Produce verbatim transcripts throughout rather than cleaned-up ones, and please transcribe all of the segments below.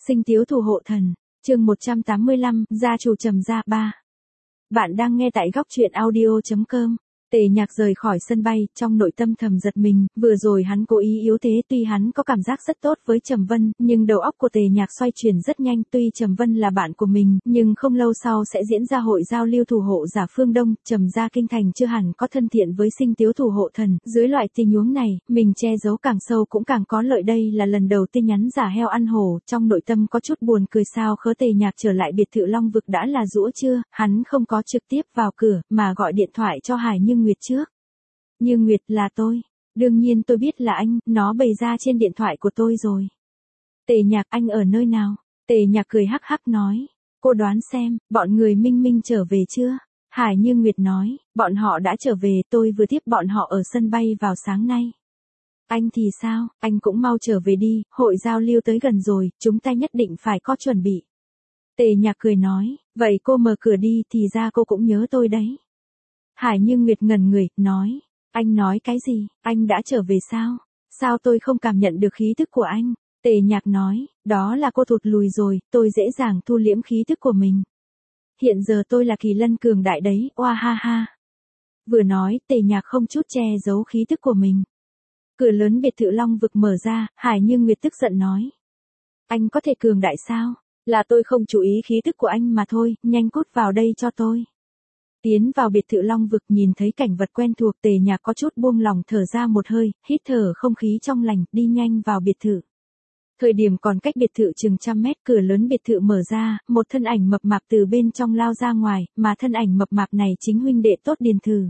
Sinh tiếu thủ hộ thần, chương một trăm tám mươi lăm, gia chủ Trầm gia ba. Bạn đang nghe tại góc truyện audio chấm com. Tề Nhạc rời khỏi sân bay, trong nội tâm thầm giật mình, vừa rồi hắn cố ý yếu thế, tuy hắn có cảm giác rất tốt với Trầm Vân, nhưng đầu óc của Tề Nhạc xoay chuyển rất nhanh, tuy Trầm Vân là bạn của mình, nhưng không lâu sau sẽ diễn ra hội giao lưu thủ hộ giả phương Đông, Trầm gia kinh thành chưa hẳn có thân thiện với Sinh tiếu thủ hộ thần, dưới loại tình huống này, mình che giấu càng sâu cũng càng có lợi, đây là lần đầu tin nhắn giả heo ăn hổ, trong nội tâm có chút buồn cười, sao khớ Tề Nhạc trở lại biệt thự Long Vực đã là giũa chưa, hắn không có trực tiếp vào cửa, mà gọi điện thoại cho Hải Nhưng Nguyệt trước. Như Nguyệt, là tôi. Đương nhiên tôi biết là anh, nó bày ra trên điện thoại của tôi rồi. Tề Nhạc, anh ở nơi nào? Tề Nhạc cười hắc hắc nói. Cô đoán xem, bọn người Minh Minh trở về chưa? Hải Như Nguyệt nói, bọn họ đã trở về, tôi vừa tiếp bọn họ ở sân bay vào sáng nay. Anh thì sao, anh cũng mau trở về đi, hội giao lưu tới gần rồi, chúng ta nhất định phải có chuẩn bị. Tề Nhạc cười nói, vậy cô mở cửa đi, thì ra cô cũng nhớ tôi đấy. Hải Như Nguyệt ngẩn người, nói, anh nói cái gì, anh đã trở về sao? Sao tôi không cảm nhận được khí thức của anh? Tề Nhạc nói, đó là cô thụt lùi rồi, tôi dễ dàng thu liễm khí thức của mình. Hiện giờ tôi là kỳ lân cường đại đấy, oa ha ha. Vừa nói, Tề Nhạc không chút che giấu khí thức của mình. Cửa lớn biệt thự Long Vực mở ra, Hải Như Nguyệt tức giận nói. Anh có thể cường đại sao? Là tôi không chú ý khí thức của anh mà thôi, nhanh cút vào đây cho tôi. Tiến vào biệt thự Long Vực, nhìn thấy cảnh vật quen thuộc, Tề Nhạc có chút buông lòng thở ra một hơi, hít thở không khí trong lành, đi nhanh vào biệt thự. Thời điểm còn cách biệt thự chừng trăm mét, cửa lớn biệt thự mở ra, một thân ảnh mập mạp từ bên trong lao ra ngoài, mà thân ảnh mập mạp này chính huynh đệ tốt Điền Thử.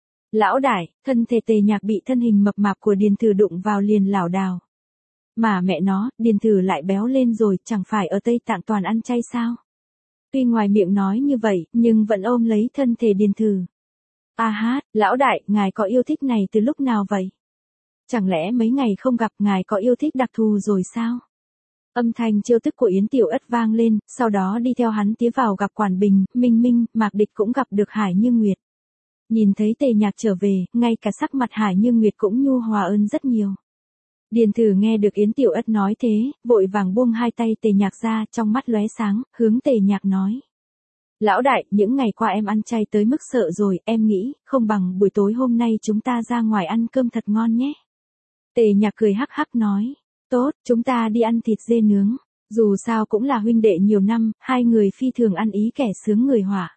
Lão đại, thân thể Tề Nhạc bị thân hình mập mạp của Điền Thử đụng vào liền lảo đảo. Mà mẹ nó, Điền Thử lại béo lên rồi, chẳng phải ở Tây Tạng toàn ăn chay sao? Tuy ngoài miệng nói như vậy, nhưng vẫn ôm lấy thân thể Điền Thử. A hát, lão đại, ngài có yêu thích này từ lúc nào vậy? Chẳng lẽ mấy ngày không gặp ngài có yêu thích đặc thù rồi sao? Âm thanh trêu tức của Yến Tiểu Ất vang lên, sau đó đi theo hắn tiến vào gặp Quản Bình, Minh Minh, Mạc Địch cũng gặp được Hải Như Nguyệt. Nhìn thấy Tề Nhạc trở về, ngay cả sắc mặt Hải Như Nguyệt cũng nhu hòa hơn rất nhiều. Điền Thử nghe được Yến Tiểu Ất nói thế, vội vàng buông hai tay Tề Nhạc ra, trong mắt lóe sáng, hướng Tề Nhạc nói. Lão đại, những ngày qua em ăn chay tới mức sợ rồi, em nghĩ, không bằng buổi tối hôm nay chúng ta ra ngoài ăn cơm thật ngon nhé. Tề Nhạc cười hắc hắc nói, tốt, chúng ta đi ăn thịt dê nướng, dù sao cũng là huynh đệ nhiều năm, hai người phi thường ăn ý kẻ sướng người họa.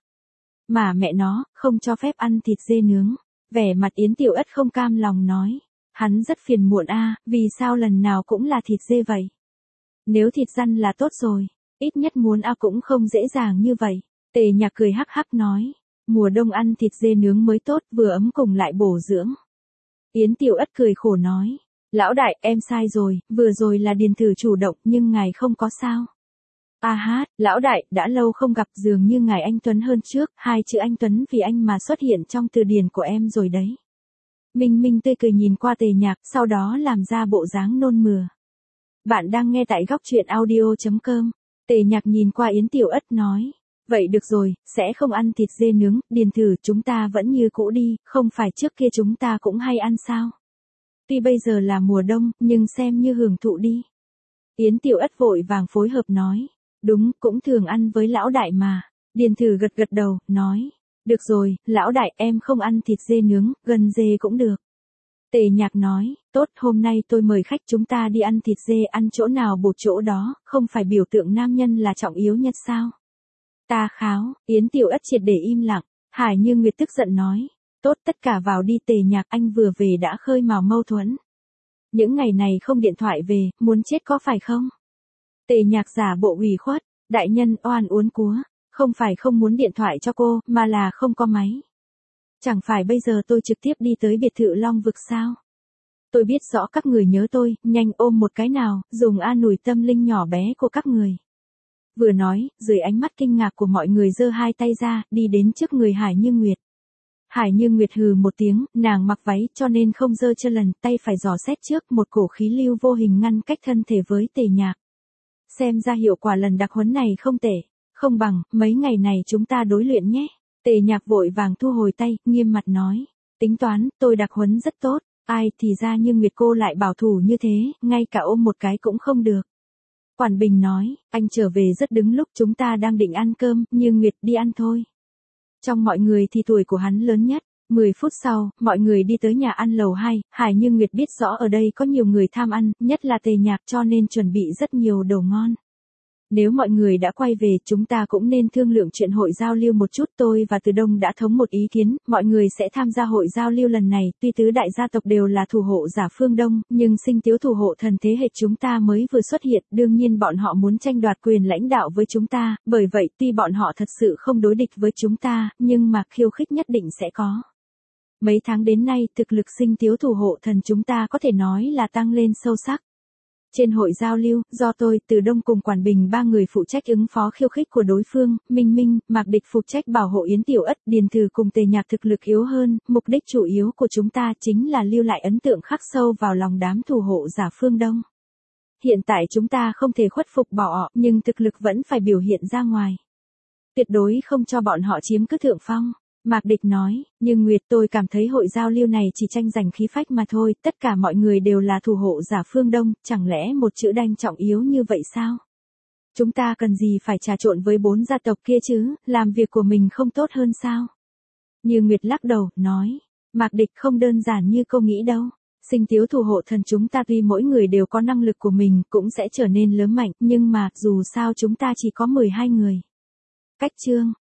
Mà mẹ nó, không cho phép ăn thịt dê nướng, vẻ mặt Yến Tiểu Ất không cam lòng nói. Hắn rất phiền muộn a, à, vì sao lần nào cũng là thịt dê vậy? Nếu thịt răn là tốt rồi, ít nhất muốn a à cũng không dễ dàng như vậy. Tề Nhạc cười hắc hắc nói, mùa đông ăn thịt dê nướng mới tốt, vừa ấm cùng lại bổ dưỡng. Yến Tiểu Ất cười khổ nói, lão đại, em sai rồi, vừa rồi là Điền Thử chủ động nhưng ngài không có sao. A hát, lão đại, đã lâu không gặp, dường như ngài anh Tuấn hơn trước, hai chữ anh Tuấn vì anh mà xuất hiện trong từ điển của em rồi đấy. Minh Minh tươi cười nhìn qua Tề Nhạc, sau đó làm ra bộ dáng nôn mửa. Bạn đang nghe tại góc truyện audio chấm com. Tề Nhạc nhìn qua Yến Tiểu Ất nói. Vậy được rồi, sẽ không ăn thịt dê nướng, Điền Thử, chúng ta vẫn như cũ đi, không phải trước kia chúng ta cũng hay ăn sao? Tuy bây giờ là mùa đông, nhưng xem như hưởng thụ đi. Yến Tiểu Ất vội vàng phối hợp nói. Đúng, cũng thường ăn với lão đại mà. Điền Thử gật gật đầu, nói. Được rồi, lão đại, em không ăn thịt dê nướng, gần dê cũng được. Tề Nhạc nói, tốt, hôm nay tôi mời khách chúng ta đi ăn thịt dê, ăn chỗ nào bột chỗ đó, không phải biểu tượng nam nhân là trọng yếu nhất sao? Ta kháo, Yến Tiểu Ất triệt để im lặng, Hải Như Nguyệt tức giận nói, tốt, tất cả vào đi. Tề Nhạc, anh vừa về đã khơi mào mâu thuẫn. Những ngày này không điện thoại về, muốn chết có phải không? Tề Nhạc giả bộ ủy khuất, đại nhân oan uốn cúa. Không phải không muốn điện thoại cho cô, mà là không có máy. Chẳng phải bây giờ tôi trực tiếp đi tới biệt thự Long Vực sao? Tôi biết rõ các người nhớ tôi, nhanh ôm một cái nào, dùng an ủi tâm linh nhỏ bé của các người. Vừa nói, dưới ánh mắt kinh ngạc của mọi người giơ hai tay ra, đi đến trước người Hải Như Nguyệt. Hải Như Nguyệt hừ một tiếng, nàng mặc váy cho nên không giơ chân lần, tay phải dò xét trước, một cổ khí lưu vô hình ngăn cách thân thể với Tề Nhạc. Xem ra hiệu quả lần đặc huấn này không tệ. Không bằng, mấy ngày này chúng ta đối luyện nhé. Tề Nhạc vội vàng thu hồi tay, nghiêm mặt nói. Tính toán, tôi đặc huấn rất tốt. Ai thì ra Như Nguyệt cô lại bảo thủ như thế, ngay cả ôm một cái cũng không được. Quản Bình nói, anh trở về rất đứng lúc chúng ta đang định ăn cơm, Như Nguyệt đi ăn thôi. Trong mọi người thì tuổi của hắn lớn nhất. mười phút sau, mọi người đi tới nhà ăn lầu hai, Hải Như Nguyệt biết rõ ở đây có nhiều người tham ăn, nhất là Tề Nhạc cho nên chuẩn bị rất nhiều đồ ngon. Nếu mọi người đã quay về, chúng ta cũng nên thương lượng chuyện hội giao lưu một chút. Tôi và Từ Đông đã thống một ý kiến, mọi người sẽ tham gia hội giao lưu lần này. Tuy tứ đại gia tộc đều là thủ hộ giả phương Đông, nhưng Sinh Tiếu thủ hộ thần thế hệ chúng ta mới vừa xuất hiện, đương nhiên bọn họ muốn tranh đoạt quyền lãnh đạo với chúng ta, bởi vậy tuy bọn họ thật sự không đối địch với chúng ta, nhưng mà khiêu khích nhất định sẽ có. Mấy tháng đến nay, thực lực Sinh Tiếu thủ hộ thần chúng ta có thể nói là tăng lên sâu sắc. Trên hội giao lưu, do tôi, Từ Đông cùng Quản Bình ba người phụ trách ứng phó khiêu khích của đối phương, Minh Minh, Mạc Địch phụ trách bảo hộ Yến Tiểu Ất, Điền Từ cùng Tề Nhạc thực lực yếu hơn, mục đích chủ yếu của chúng ta chính là lưu lại ấn tượng khắc sâu vào lòng đám thủ hộ giả phương Đông. Hiện tại chúng ta không thể khuất phục bỏ họ, nhưng thực lực vẫn phải biểu hiện ra ngoài. Tuyệt đối không cho bọn họ chiếm cứ thượng phong. Mạc Địch nói, nhưng Nguyệt tôi cảm thấy hội giao lưu này chỉ tranh giành khí phách mà thôi, tất cả mọi người đều là thủ hộ giả phương Đông, chẳng lẽ một chữ đanh trọng yếu như vậy sao? Chúng ta cần gì phải trà trộn với bốn gia tộc kia chứ, làm việc của mình không tốt hơn sao? Như Nguyệt lắc đầu, nói, Mạc Địch không đơn giản như cô nghĩ đâu. Sinh Tiếu thủ hộ thần chúng ta tuy mỗi người đều có năng lực của mình, cũng sẽ trở nên lớn mạnh, nhưng mà, dù sao chúng ta chỉ có mười hai người. Cách chương